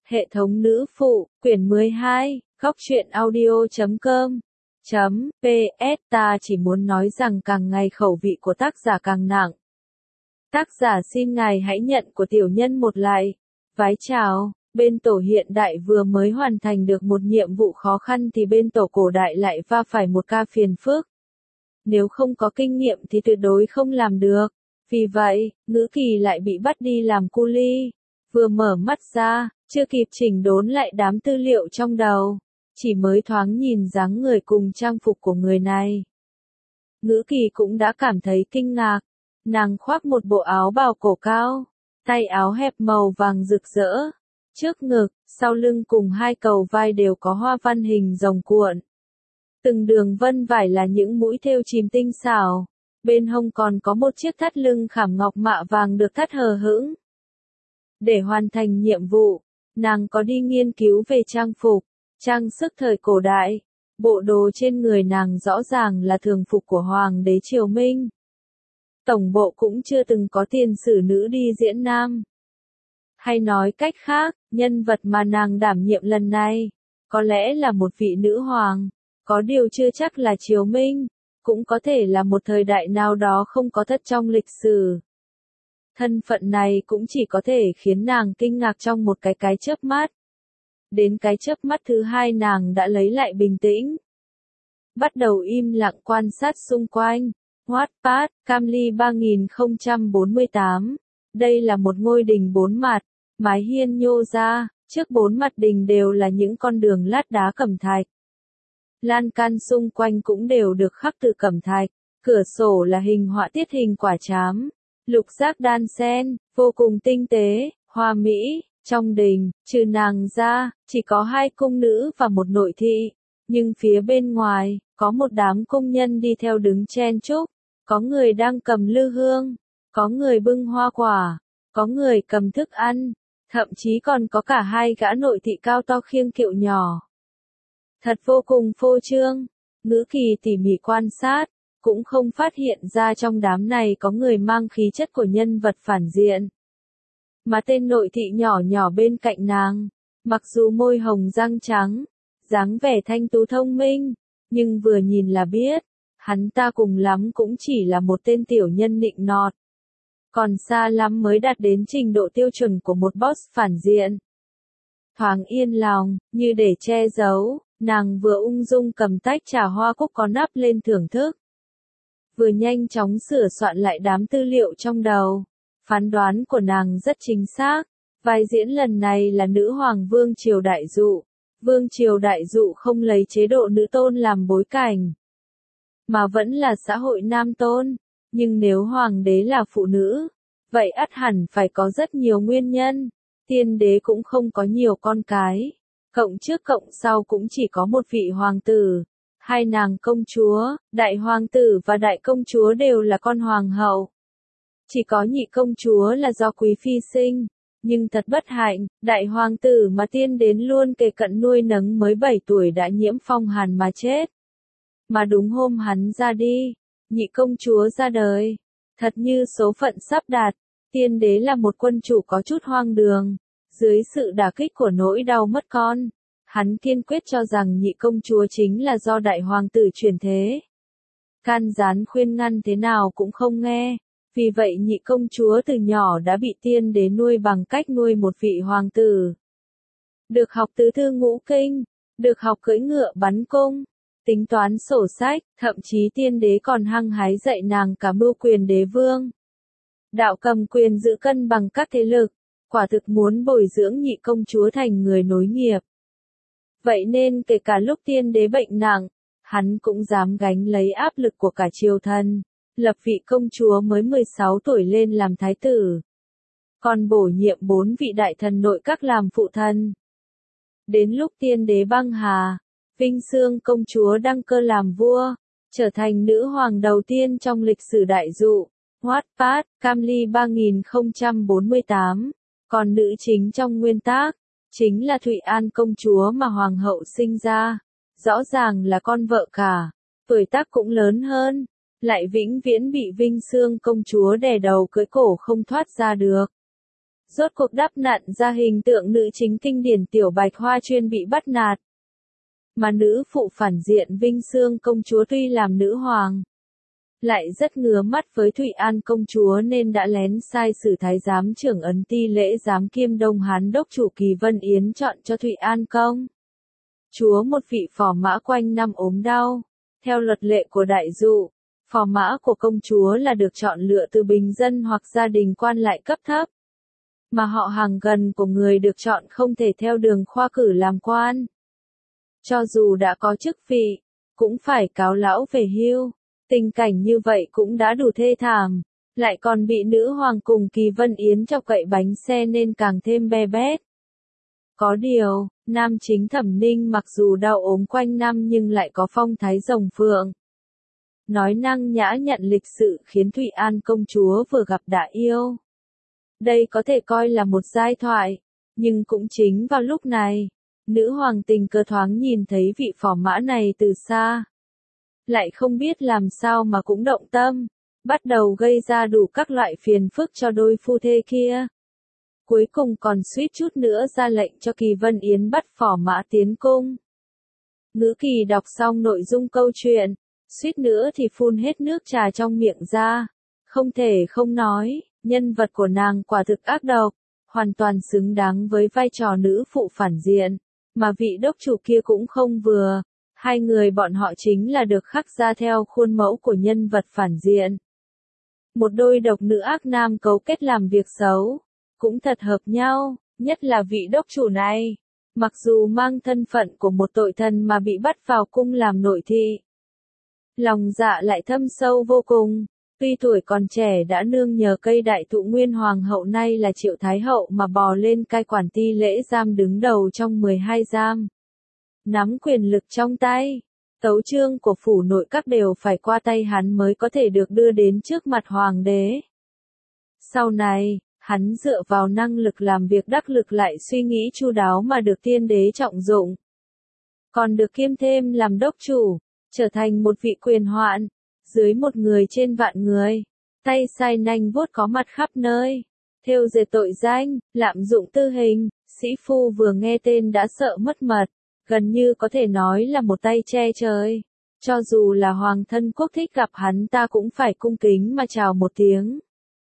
Hệ thống nữ phụ, quyển 12, góc truyện audio.com. PS ta chỉ muốn nói rằng càng ngày khẩu vị của tác giả càng nặng. Tác giả xin ngài hãy nhận của tiểu nhân một lại. Vái chào, bên tổ hiện đại vừa mới hoàn thành được một nhiệm vụ khó khăn thì bên tổ cổ đại lại va phải một ca phiền phức. Nếu không có kinh nghiệm thì tuyệt đối không làm được. Vì vậy, Ngữ Kỳ lại bị bắt đi làm cu li. Vừa mở mắt ra, chưa kịp chỉnh đốn lại đám tư liệu trong đầu. Chỉ mới thoáng nhìn dáng người cùng trang phục của người này. Ngữ Kỳ cũng đã cảm thấy kinh ngạc. Nàng khoác một bộ áo bào cổ cao, tay áo hẹp màu vàng rực rỡ. Trước ngực, sau lưng cùng hai cầu vai đều có hoa văn hình rồng cuộn. Từng đường vân vải là những mũi thêu chìm tinh xảo. Bên hông còn có một chiếc thắt lưng khảm ngọc mạ vàng được thắt hờ hững. Để hoàn thành nhiệm vụ, nàng có đi nghiên cứu về trang phục, trang sức thời cổ đại. Bộ đồ trên người nàng rõ ràng là thường phục của Hoàng đế Triều Minh. Tổng bộ cũng chưa từng có tiền sử nữ đi diễn nam. Hay nói cách khác, nhân vật mà nàng đảm nhiệm lần này, có lẽ là một vị nữ hoàng, có điều chưa chắc là Triều Minh, cũng có thể là một thời đại nào đó không có thật trong lịch sử. Thân phận này cũng chỉ có thể khiến nàng kinh ngạc trong một cái chớp mắt. Đến cái chớp mắt thứ hai nàng đã lấy lại bình tĩnh. Bắt đầu im lặng quan sát xung quanh. Wattpad, Camly 3048. Đây là một ngôi đình 4 mặt, mái hiên nhô ra, trước 4 mặt đình đều là những con đường lát đá cẩm thạch. Lan can xung quanh cũng đều được khắc từ cẩm thạch, cửa sổ là hình họa tiết hình quả trám, lục giác đan sen, vô cùng tinh tế, hoa mỹ. Trong đình, trừ nàng ra, chỉ có 2 cung nữ và một nội thị, nhưng phía bên ngoài, có một đám công nhân đi theo đứng chen chúc, có người đang cầm lư hương, có người bưng hoa quả, có người cầm thức ăn, thậm chí còn có cả 2 gã nội thị cao to khiêng kiệu nhỏ. Thật vô cùng phô trương. Ngữ Kỳ tỉ mỉ quan sát, cũng không phát hiện ra trong đám này có người mang khí chất của nhân vật phản diện. Mà tên nội thị nhỏ nhỏ bên cạnh nàng, mặc dù môi hồng răng trắng, dáng vẻ thanh tú thông minh, nhưng vừa nhìn là biết, hắn ta cùng lắm cũng chỉ là một tên tiểu nhân nịnh nọt. Còn xa lắm mới đạt đến trình độ tiêu chuẩn của một boss phản diện. Thoáng yên lòng, như để che giấu, nàng vừa ung dung cầm tách trà hoa cúc có nắp lên thưởng thức. Vừa nhanh chóng sửa soạn lại đám tư liệu trong đầu. Phán đoán của nàng rất chính xác. Vai diễn lần này là nữ hoàng Vương Triều Đại Dụ. Vương Triều Đại Dụ không lấy chế độ nữ tôn làm bối cảnh, mà vẫn là xã hội nam tôn. Nhưng nếu hoàng đế là phụ nữ, vậy ắt hẳn phải có rất nhiều nguyên nhân. Tiên đế cũng không có nhiều con cái. Cộng trước cộng sau cũng chỉ có một vị hoàng tử. 2 nàng công chúa, đại hoàng tử và đại công chúa đều là con hoàng hậu. Chỉ có nhị công chúa là do quý phi sinh, nhưng thật bất hạnh, đại hoàng tử mà tiên đến luôn kề cận nuôi nấng mới 7 tuổi đã nhiễm phong hàn mà chết. Mà đúng hôm hắn ra đi, nhị công chúa ra đời. Thật như số phận sắp đặt, tiên đế là một quân chủ có chút hoang đường. Dưới sự đả kích của nỗi đau mất con, hắn kiên quyết cho rằng nhị công chúa chính là do đại hoàng tử truyền thế. Can gián khuyên ngăn thế nào cũng không nghe. Vì vậy nhị công chúa từ nhỏ đã bị tiên đế nuôi bằng cách nuôi một vị hoàng tử. Được học tứ thư ngũ kinh, được học cưỡi ngựa bắn cung, tính toán sổ sách, thậm chí tiên đế còn hăng hái dạy nàng cả mưu quyền đế vương. Đạo cầm quyền giữ cân bằng các thế lực, quả thực muốn bồi dưỡng nhị công chúa thành người nối nghiệp. Vậy nên kể cả lúc tiên đế bệnh nặng, hắn cũng dám gánh lấy áp lực của cả triều thần. Lập vị công chúa mới 16 tuổi lên làm thái tử. Còn bổ nhiệm 4 vị đại thần nội các làm phụ thân. Đến lúc tiên đế băng hà, Vinh Xương công chúa đăng cơ làm vua, trở thành nữ hoàng đầu tiên trong lịch sử Đại Dụ. Wattpad, Camly 3048. Còn nữ chính trong nguyên tác, chính là Thụy An công chúa mà hoàng hậu sinh ra. Rõ ràng là con vợ cả, tuổi tác cũng lớn hơn. Lại vĩnh viễn bị Vinh Xương công chúa đè đầu cưỡi cổ không thoát ra được. Rốt cuộc đắp nặn ra hình tượng nữ chính kinh điển Tiểu Bạch Hoa chuyên bị bắt nạt. Mà nữ phụ phản diện Vinh Xương công chúa tuy làm nữ hoàng, lại rất ngứa mắt với Thụy An công chúa nên đã lén sai sử thái giám trưởng ấn ti lễ giám kiêm Đông Hán đốc chủ Kỳ Vân Yến chọn cho Thụy An công chúa một vị phò mã quanh năm ốm đau. Theo luật lệ của đại dụ, phò mã của công chúa là được chọn lựa từ bình dân hoặc gia đình quan lại cấp thấp, mà họ hàng gần của người được chọn không thể theo đường khoa cử làm quan. Cho dù đã có chức vị, cũng phải cáo lão về hưu. Tình cảnh như vậy cũng đã đủ thê thảm, lại còn bị nữ hoàng cùng Kỳ Vân Yến chọc cậy bánh xe nên càng thêm be bét. Có điều, nam chính Thẩm Ninh mặc dù đau ốm quanh năm nhưng lại có phong thái rồng phượng. Nói năng nhã nhặn lịch sự khiến Thụy An công chúa vừa gặp đã yêu. Đây có thể coi là một giai thoại, nhưng cũng chính vào lúc này, nữ hoàng tình cờ thoáng nhìn thấy vị phò mã này từ xa. Lại không biết làm sao mà cũng động tâm, bắt đầu gây ra đủ các loại phiền phức cho đôi phu thê kia. Cuối cùng còn suýt chút nữa ra lệnh cho Kỳ Vân Yến bắt phò mã tiến cung. Ngữ Kỳ đọc xong nội dung câu chuyện, suýt nữa thì phun hết nước trà trong miệng ra. Không thể không nói, nhân vật của nàng quả thực ác độc, hoàn toàn xứng đáng với vai trò nữ phụ phản diện, mà vị đốc chủ kia cũng không vừa. Hai người bọn họ chính là được khắc ra theo khuôn mẫu của nhân vật phản diện. Một đôi độc nữ ác nam cấu kết làm việc xấu, cũng thật hợp nhau, nhất là vị đốc chủ này. Mặc dù mang thân phận của một tội thần mà bị bắt vào cung làm nội thị, lòng dạ lại thâm sâu vô cùng. Tuy tuổi còn trẻ đã nương nhờ cây đại thụ nguyên hoàng hậu nay là Triệu Thái hậu mà bò lên cai quản ti lễ giam đứng đầu trong 12 giam. Nắm quyền lực trong tay, tấu chương của phủ nội các đều phải qua tay hắn mới có thể được đưa đến trước mặt hoàng đế. Sau này, hắn dựa vào năng lực làm việc đắc lực lại suy nghĩ chu đáo mà được tiên đế trọng dụng. Còn được kiêm thêm làm đốc chủ, trở thành một vị quyền hoạn, dưới một người trên vạn người, tay sai nanh vuốt có mặt khắp nơi, thêu dệt tội danh, lạm dụng tư hình, sĩ phu vừa nghe tên đã sợ mất mật. Gần như có thể nói là một tay che trời. Cho dù là hoàng thân quốc thích gặp hắn ta cũng phải cung kính mà chào một tiếng.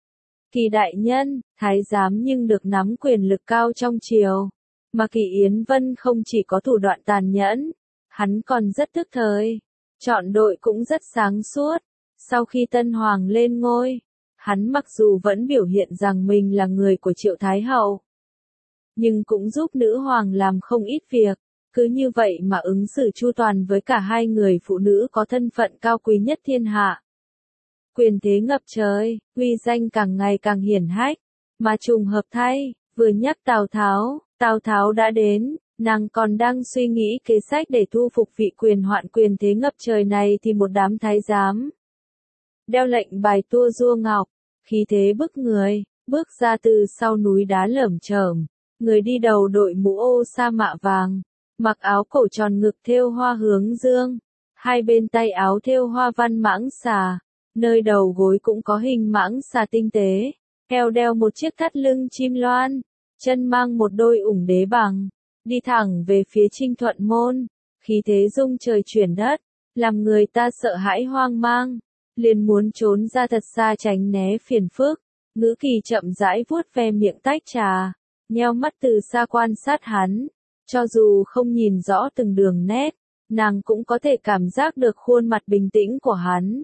Kỳ đại nhân, thái giám nhưng được nắm quyền lực cao trong triều. Mà Kỳ Yến Vân không chỉ có thủ đoạn tàn nhẫn, hắn còn rất tức thời. Chọn đội cũng rất sáng suốt. Sau khi tân hoàng lên ngôi, hắn mặc dù vẫn biểu hiện rằng mình là người của Triệu Thái hậu, nhưng cũng giúp nữ hoàng làm không ít việc. Cứ như vậy mà ứng xử chu toàn với cả hai người phụ nữ có thân phận cao quý nhất thiên hạ. Quyền thế ngập trời, uy danh càng ngày càng hiển hách. Mà trùng hợp thay, vừa nhắc Tào Tháo đã đến, nàng còn đang suy nghĩ kế sách để thu phục vị quyền hoạn quyền thế ngập trời này thì một đám thái giám đeo lệnh bài tua rua ngọc, khí thế bức người, bước ra từ sau núi đá lởm chởm, người đi đầu đội mũ ô sa mạ vàng. Mặc áo cổ tròn ngực thêu hoa hướng dương, hai bên tay áo thêu hoa văn mãng xà, nơi đầu gối cũng có hình mãng xà tinh tế, eo đeo một chiếc thắt lưng chim loan, chân mang một đôi ủng đế bằng, đi thẳng về phía Trinh Thuận môn, khí thế rung trời chuyển đất, làm người ta sợ hãi hoang mang, liền muốn trốn ra thật xa tránh né phiền phức. Ngữ Kỳ chậm rãi vuốt ve miệng tách trà, nheo mắt từ xa quan sát hắn. Cho dù không nhìn rõ từng đường nét, nàng cũng có thể cảm giác được khuôn mặt bình tĩnh của hắn.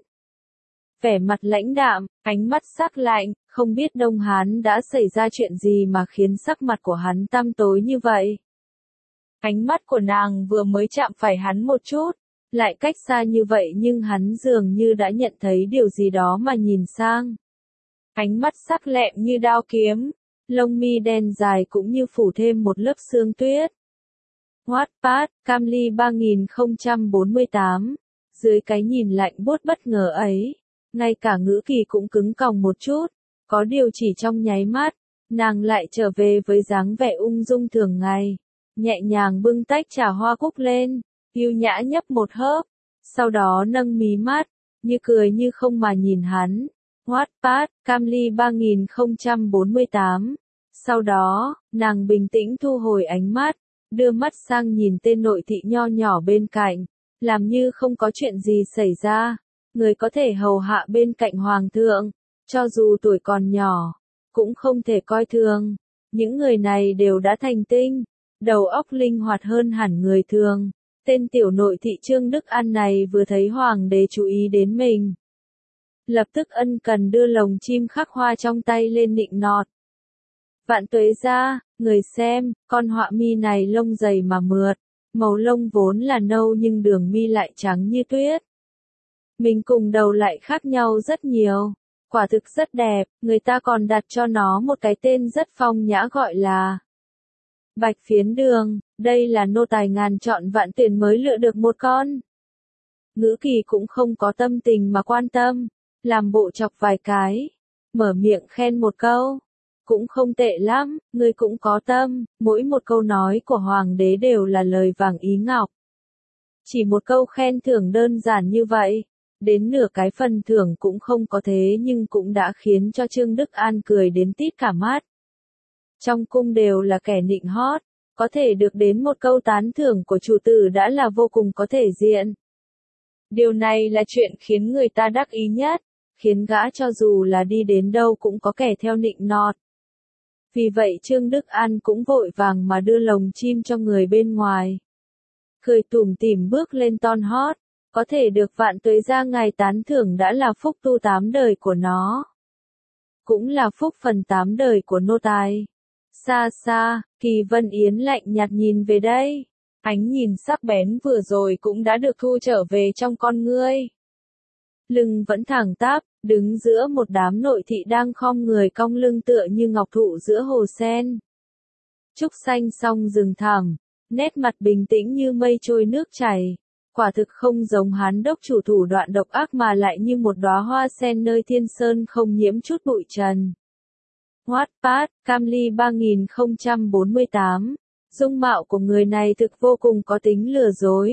Vẻ mặt lãnh đạm, ánh mắt sắc lạnh, không biết Đông Hán đã xảy ra chuyện gì mà khiến sắc mặt của hắn tăm tối như vậy. Ánh mắt của nàng vừa mới chạm phải hắn một chút, lại cách xa như vậy nhưng hắn dường như đã nhận thấy điều gì đó mà nhìn sang. Ánh mắt sắc lẹm như đao kiếm, lông mi đen dài cũng như phủ thêm một lớp sương tuyết. Wattpad, Camly 3048. Dưới cái nhìn lạnh buốt bất ngờ ấy, ngay cả Ngữ Kỳ cũng cứng còng một chút, có điều chỉ trong nháy mắt, nàng lại trở về với dáng vẻ ung dung thường ngày, nhẹ nhàng bưng tách trà hoa cúc lên, yêu nhã nhấp một hớp, sau đó nâng mí mắt, như cười như không mà nhìn hắn. Wattpad, Camly 3048. Sau đó, nàng bình tĩnh thu hồi ánh mắt, đưa mắt sang nhìn tên nội thị nho nhỏ bên cạnh, làm như không có chuyện gì xảy ra. Người có thể hầu hạ bên cạnh hoàng thượng, cho dù tuổi còn nhỏ, cũng không thể coi thường. Những người này đều đã thành tinh, đầu óc linh hoạt hơn hẳn người thường. Tên tiểu nội thị Trương Đức An này vừa thấy hoàng đế chú ý đến mình, lập tức ân cần đưa lồng chim khắc hoa trong tay lên nịnh nọt. Vạn tuế gia, người xem, con họa mi này lông dày mà mượt, màu lông vốn là nâu nhưng đường mi lại trắng như tuyết. Mình cùng đầu lại khác nhau rất nhiều, quả thực rất đẹp, người ta còn đặt cho nó một cái tên rất phong nhã gọi là Bạch Phiến Đường, đây là nô tài ngàn chọn vạn tuyển mới lựa được một con. Ngữ Kỳ cũng không có tâm tình mà quan tâm, làm bộ chọc vài cái, mở miệng khen một câu. Cũng không tệ lắm, ngươi cũng có tâm, mỗi một câu nói của hoàng đế đều là lời vàng ý ngọc. Chỉ một câu khen thưởng đơn giản như vậy, đến nửa cái phần thưởng cũng không có thế nhưng cũng đã khiến cho Trương Đức An cười đến tít cả mắt. Trong cung đều là kẻ nịnh hót, có thể được đến một câu tán thưởng của chủ tử đã là vô cùng có thể diện. Điều này là chuyện khiến người ta đắc ý nhất, khiến gã cho dù là đi đến đâu cũng có kẻ theo nịnh nọt. Vì vậy Trương Đức An cũng vội vàng mà đưa lồng chim cho người bên ngoài. Cười tủm tỉm bước lên ton hót, có thể được Vạn Tuế gia ngài tán thưởng đã là phúc tu 8 đời của nó. Cũng là phúc phần 8 đời của nô tài. Xa xa, Kỳ Vân Yến lạnh nhạt nhìn về đây. Ánh nhìn sắc bén vừa rồi cũng đã được thu trở về trong con ngươi. Lưng vẫn thẳng tắp, đứng giữa một đám nội thị đang khom người cong lưng tựa như ngọc thụ giữa hồ sen. Trúc xanh song rừng thẳm, nét mặt bình tĩnh như mây trôi nước chảy. Quả thực không giống Hán đốc chủ thủ đoạn độc ác mà lại như một đóa hoa sen nơi thiên sơn không nhiễm chút bụi trần. Wattpad, Camly 3048. Dung mạo của người này thực vô cùng có tính lừa dối.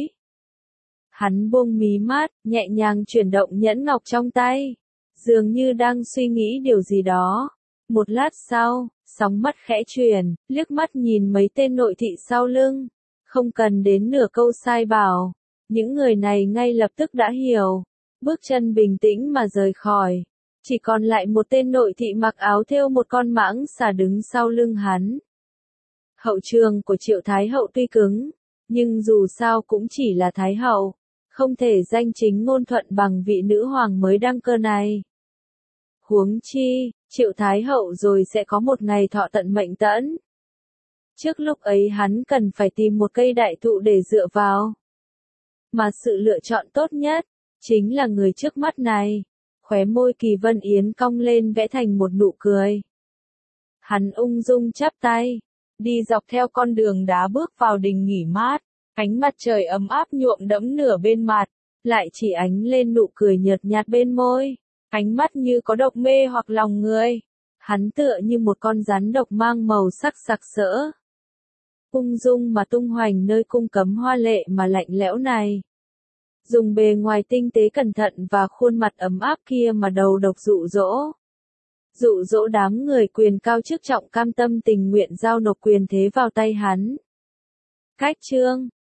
Hắn buông mí mắt, nhẹ nhàng chuyển động nhẫn ngọc trong tay, dường như đang suy nghĩ điều gì đó. Một lát sau, sóng mắt khẽ chuyển, liếc mắt nhìn mấy tên nội thị sau lưng, không cần đến nửa câu sai bảo, những người này ngay lập tức đã hiểu, bước chân bình tĩnh mà rời khỏi. Chỉ còn lại một tên nội thị mặc áo thêu một con mãng xà đứng sau lưng hắn. Hậu trường của Triệu Thái Hậu tuy cứng, nhưng dù sao cũng chỉ là Thái Hậu, không thể danh chính ngôn thuận bằng vị nữ hoàng mới đăng cơ này. Huống chi, Triệu Thái Hậu rồi sẽ có một ngày thọ tận mệnh tẫn. Trước lúc ấy hắn cần phải tìm một cây đại thụ để dựa vào. Mà sự lựa chọn tốt nhất, chính là người trước mắt này. Khóe môi Kỳ Vân Yến cong lên vẽ thành một nụ cười. Hắn ung dung chắp tay, đi dọc theo con đường đá bước vào đình nghỉ mát. Ánh mặt trời ấm áp nhuộm đẫm nửa bên mặt, lại chỉ ánh lên nụ cười nhợt nhạt bên môi. Ánh mắt như có độc mê hoặc lòng người. Hắn tựa như một con rắn độc mang màu sắc sặc sỡ. Ung dung mà tung hoành nơi cung cấm hoa lệ mà lạnh lẽo này. Dùng bề ngoài tinh tế cẩn thận và khuôn mặt ấm áp kia mà đầu độc dụ dỗ. Dụ dỗ đám người quyền cao chức trọng cam tâm tình nguyện giao nộp quyền thế vào tay hắn. Cách chương